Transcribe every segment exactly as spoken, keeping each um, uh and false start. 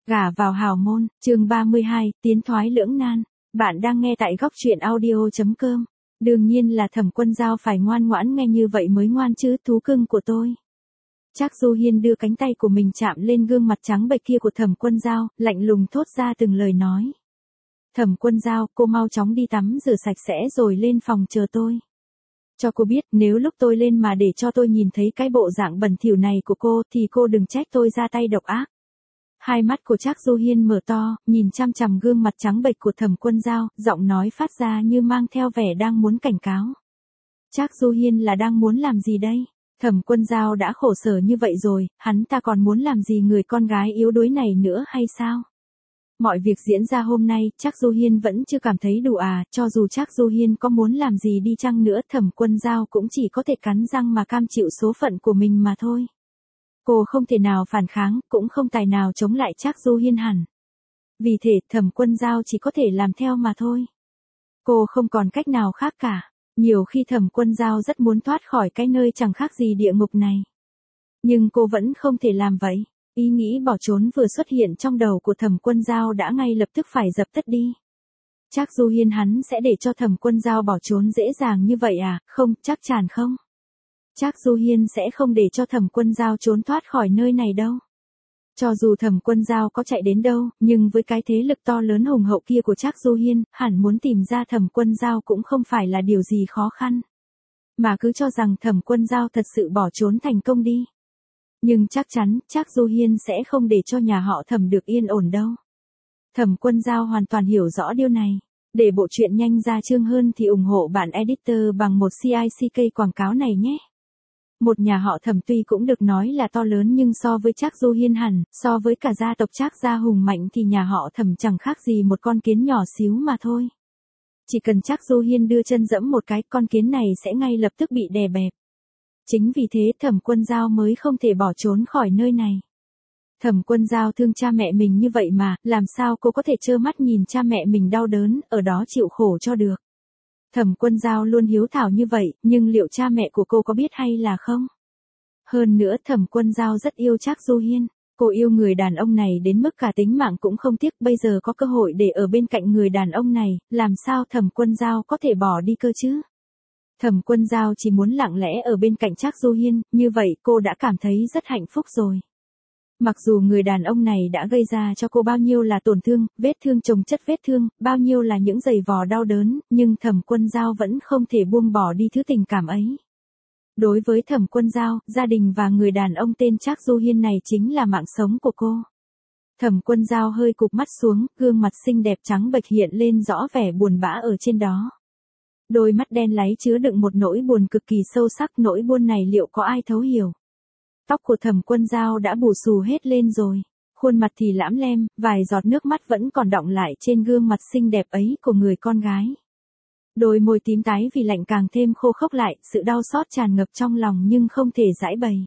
Gả vào hào môn, chương ba mươi hai, tiến thoái lưỡng nan. Bạn đang nghe tại góc truyện audio chấm com. Đương nhiên là Thẩm Quân Dao phải ngoan ngoãn nghe như vậy mới ngoan chứ, thú cưng của tôi. Trác Du Hiên đưa cánh tay của mình chạm lên gương mặt trắng bệch kia của Thẩm Quân Dao, lạnh lùng thốt ra từng lời nói. Thẩm Quân Dao, cô mau chóng đi tắm rửa sạch sẽ rồi lên phòng chờ tôi. Cho cô biết, nếu lúc tôi lên mà để cho tôi nhìn thấy cái bộ dạng bẩn thỉu này của cô thì cô đừng trách tôi ra tay độc ác. Hai mắt của Trác Du Hiên mở to, nhìn chăm chằm gương mặt trắng bệch của Thẩm Quân Dao, giọng nói phát ra như mang theo vẻ đang muốn cảnh cáo. Trác Du Hiên là đang muốn làm gì đây? Thẩm Quân Dao đã khổ sở như vậy rồi, hắn ta còn muốn làm gì người con gái yếu đuối này nữa hay sao? Mọi việc diễn ra hôm nay, Trác Du Hiên vẫn chưa cảm thấy đủ à, cho dù Trác Du Hiên có muốn làm gì đi chăng nữa, Thẩm Quân Dao cũng chỉ có thể cắn răng mà cam chịu số phận của mình mà thôi. Cô không thể nào phản kháng, cũng không tài nào chống lại Trác Du Hiên hẳn. Vì thế, Thẩm Quân Dao chỉ có thể làm theo mà thôi. Cô không còn cách nào khác cả. Nhiều khi Thẩm Quân Dao rất muốn thoát khỏi cái nơi chẳng khác gì địa ngục này. Nhưng cô vẫn không thể làm vậy. Ý nghĩ bỏ trốn vừa xuất hiện trong đầu của Thẩm Quân Dao đã ngay lập tức phải dập tắt đi. Trác Du Hiên hắn sẽ để cho Thẩm Quân Dao bỏ trốn dễ dàng như vậy à? Không, chắc chắn không. Trác Du Hiên sẽ không để cho Thẩm Quân Dao trốn thoát khỏi nơi này đâu. Cho dù Thẩm Quân Dao có chạy đến đâu, nhưng với cái thế lực to lớn hùng hậu kia của Trác Du Hiên, hẳn muốn tìm ra Thẩm Quân Dao cũng không phải là điều gì khó khăn. Mà cứ cho rằng Thẩm Quân Dao thật sự bỏ trốn thành công đi. Nhưng chắc chắn, Trác Du Hiên sẽ không để cho nhà họ Thẩm được yên ổn đâu. Thẩm Quân Dao hoàn toàn hiểu rõ điều này. Để bộ truyện nhanh ra chương hơn thì ủng hộ bạn editor bằng một xê i xê ca quảng cáo này nhé. Một nhà họ Thẩm tuy cũng được nói là to lớn nhưng so với Trác Du Hiên hẳn, so với cả gia tộc Trác gia hùng mạnh thì nhà họ Thẩm chẳng khác gì một con kiến nhỏ xíu mà thôi. Chỉ cần Trác Du Hiên đưa chân dẫm một cái, con kiến này sẽ ngay lập tức bị đè bẹp. Chính vì thế Thẩm Quân Dao mới không thể bỏ trốn khỏi nơi này. Thẩm Quân Dao thương cha mẹ mình như vậy mà, làm sao cô có thể trơ mắt nhìn cha mẹ mình đau đớn, ở đó chịu khổ cho được. Thẩm Quân Dao luôn hiếu thảo như vậy, nhưng liệu cha mẹ của cô có biết hay là không? Hơn nữa Thẩm Quân Dao rất yêu Trác Du Hiên. Cô yêu người đàn ông này đến mức cả tính mạng cũng không tiếc, bây giờ có cơ hội để ở bên cạnh người đàn ông này, làm sao Thẩm Quân Dao có thể bỏ đi cơ chứ? Thẩm Quân Dao chỉ muốn lặng lẽ ở bên cạnh Trác Du Hiên, như vậy cô đã cảm thấy rất hạnh phúc rồi. Mặc dù người đàn ông này đã gây ra cho cô bao nhiêu là tổn thương, vết thương chồng chất vết thương, bao nhiêu là những giày vò đau đớn, nhưng Thẩm Quân Dao vẫn không thể buông bỏ đi thứ tình cảm ấy. Đối với Thẩm Quân Dao, gia đình và người đàn ông tên Trác Du Hiên này chính là mạng sống của cô. Thẩm Quân Dao hơi cụp mắt xuống, gương mặt xinh đẹp trắng bệch hiện lên rõ vẻ buồn bã ở trên đó. Đôi mắt đen láy chứa đựng một nỗi buồn cực kỳ sâu sắc, nỗi buồn này liệu có ai thấu hiểu? Tóc của Thẩm Quân Dao đã bù xù hết lên rồi, khuôn mặt thì lãm lem, vài giọt nước mắt vẫn còn đọng lại trên gương mặt xinh đẹp ấy của người con gái. Đôi môi tím tái vì lạnh càng thêm khô khốc lại, sự đau xót tràn ngập trong lòng nhưng không thể giãi bày.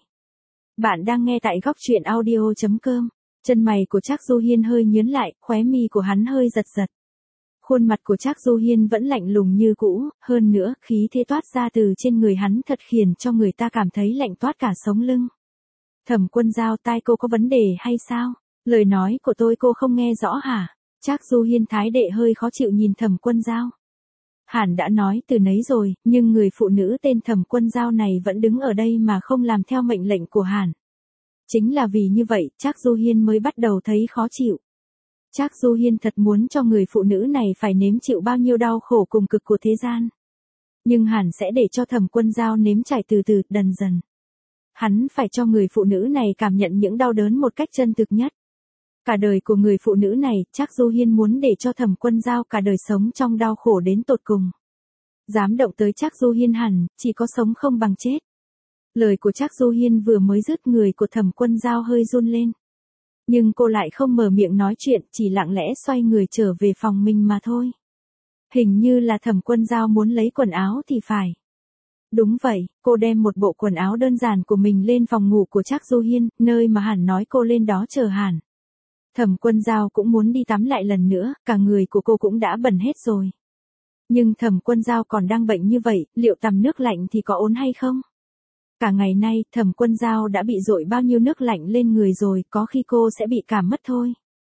Bạn đang nghe tại góc truyện audio chấm com. Chân mày của Trác Du Hiên hơi nhướng lại, khóe mi của hắn hơi giật giật. Khuôn mặt của Trác Du Hiên vẫn lạnh lùng như cũ, hơn nữa, khí thế toát ra từ trên người hắn thật khiến cho người ta cảm thấy lạnh toát cả sống lưng. Thẩm Quân Dao, tai cô có vấn đề hay sao? Lời nói của tôi cô không nghe rõ hả? Trác Du Hiên thái đệ hơi khó chịu nhìn Thẩm Quân Dao. Hẳn đã nói từ nấy rồi, nhưng người phụ nữ tên Thẩm Quân Dao này vẫn đứng ở đây mà không làm theo mệnh lệnh của Hàn. Chính là vì như vậy, Trác Du Hiên mới bắt đầu thấy khó chịu. Trác Du Hiên thật muốn cho người phụ nữ này phải nếm chịu bao nhiêu đau khổ cùng cực của thế gian. Nhưng Hàn sẽ để cho Thẩm Quân Dao nếm trải từ từ, dần dần. Hắn phải cho người phụ nữ này cảm nhận những đau đớn một cách chân thực nhất. Cả đời của người phụ nữ này, Trác Du Hiên muốn để cho Thẩm Quân Dao cả đời sống trong đau khổ đến tột cùng. Dám động tới Trác Du Hiên hẳn, chỉ có sống không bằng chết. Lời của Trác Du Hiên vừa mới dứt, người của Thẩm Quân Dao hơi run lên. Nhưng cô lại không mở miệng nói chuyện, chỉ lặng lẽ xoay người trở về phòng mình mà thôi. Hình như là Thẩm Quân Dao muốn lấy quần áo thì phải. Đúng vậy, cô đem một bộ quần áo đơn giản của mình lên phòng ngủ của Trác Du Hiên, nơi mà Hàn nói cô lên đó chờ Hàn. Thẩm Quân Dao cũng muốn đi tắm lại lần nữa, cả người của cô cũng đã bẩn hết rồi. Nhưng Thẩm Quân Dao còn đang bệnh như vậy, liệu tắm nước lạnh thì có ổn hay không? Cả ngày nay, Thẩm Quân Dao đã bị dội bao nhiêu nước lạnh lên người rồi, có khi cô sẽ bị cảm mất thôi.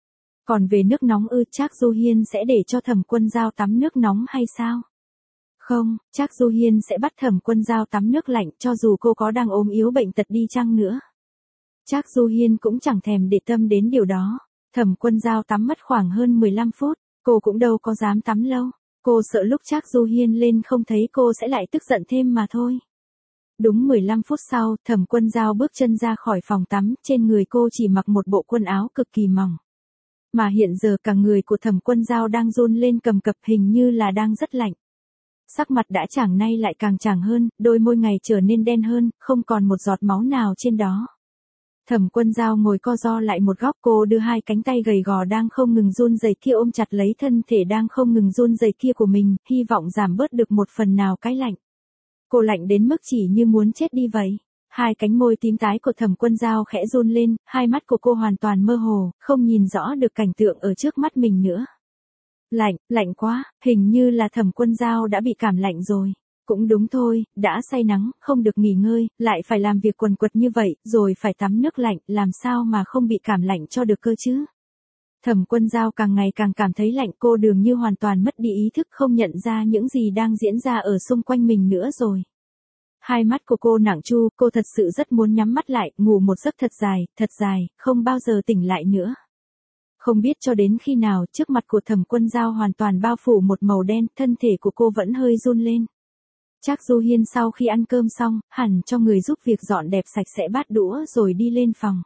Còn về nước nóng ư, Trác Du Hiên sẽ để cho Thẩm Quân Dao tắm nước nóng hay sao? Không, Trác Du Hiên sẽ bắt Thẩm Quân Dao tắm nước lạnh cho dù cô có đang ốm yếu bệnh tật đi chăng nữa. Trác Du Hiên cũng chẳng thèm để tâm đến điều đó. Thẩm Quân Dao tắm mất khoảng hơn mười lăm phút, cô cũng đâu có dám tắm lâu. Cô sợ lúc Trác Du Hiên lên không thấy cô sẽ lại tức giận thêm mà thôi. Đúng mười lăm phút sau, Thẩm Quân Dao bước chân ra khỏi phòng tắm, trên người cô chỉ mặc một bộ quần áo cực kỳ mỏng. Mà hiện giờ cả người của Thẩm Quân Dao đang run lên cầm cập, hình như là đang rất lạnh. Sắc mặt đã chảng nay lại càng chảng hơn, đôi môi ngày trở nên đen hơn, không còn một giọt máu nào trên đó. Thẩm Quân Dao ngồi co ro lại một góc, cô đưa hai cánh tay gầy gò đang không ngừng run rẩy kia ôm chặt lấy thân thể đang không ngừng run rẩy kia của mình, hy vọng giảm bớt được một phần nào cái lạnh. Cô lạnh đến mức chỉ như muốn chết đi vậy. Hai cánh môi tím tái của Thẩm Quân Dao khẽ run lên, hai mắt của cô hoàn toàn mơ hồ, không nhìn rõ được cảnh tượng ở trước mắt mình nữa. Lạnh, lạnh quá, hình như là Thẩm Quân Dao đã bị cảm lạnh rồi. Cũng đúng thôi, đã say nắng, không được nghỉ ngơi, lại phải làm việc quần quật như vậy, rồi phải tắm nước lạnh, làm sao mà không bị cảm lạnh cho được cơ chứ? Thẩm Quân Dao càng ngày càng cảm thấy lạnh, cô dường như hoàn toàn mất đi ý thức, không nhận ra những gì đang diễn ra ở xung quanh mình nữa rồi. Hai mắt của cô nặng chu, cô thật sự rất muốn nhắm mắt lại, ngủ một giấc thật dài, thật dài, không bao giờ tỉnh lại nữa. Không biết cho đến khi nào, trước mặt của Thẩm Quân Dao hoàn toàn bao phủ một màu đen, thân thể của cô vẫn hơi run lên. Trác Du Hiên sau khi ăn cơm xong, hẳn cho người giúp việc dọn dẹp sạch sẽ bát đũa rồi đi lên phòng.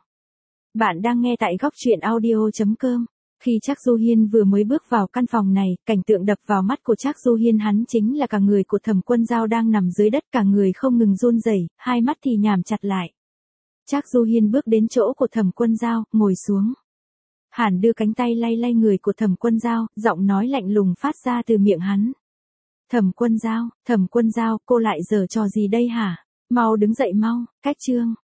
Bạn đang nghe tại góc truyện audio chấm com. Khi Trác Du Hiên vừa mới bước vào căn phòng này, cảnh tượng đập vào mắt của Trác Du Hiên hắn chính là cả người của Thẩm Quân Dao đang nằm dưới đất, cả người không ngừng run rẩy, hai mắt thì nhắm chặt lại. Trác Du Hiên bước đến chỗ của Thẩm Quân Dao, ngồi xuống. Hàn đưa cánh tay lay lay người của Thẩm Quân Dao, giọng nói lạnh lùng phát ra từ miệng hắn. Thẩm Quân Dao, Thẩm Quân Dao, cô lại giở trò gì đây hả? Mau đứng dậy mau, cách chương.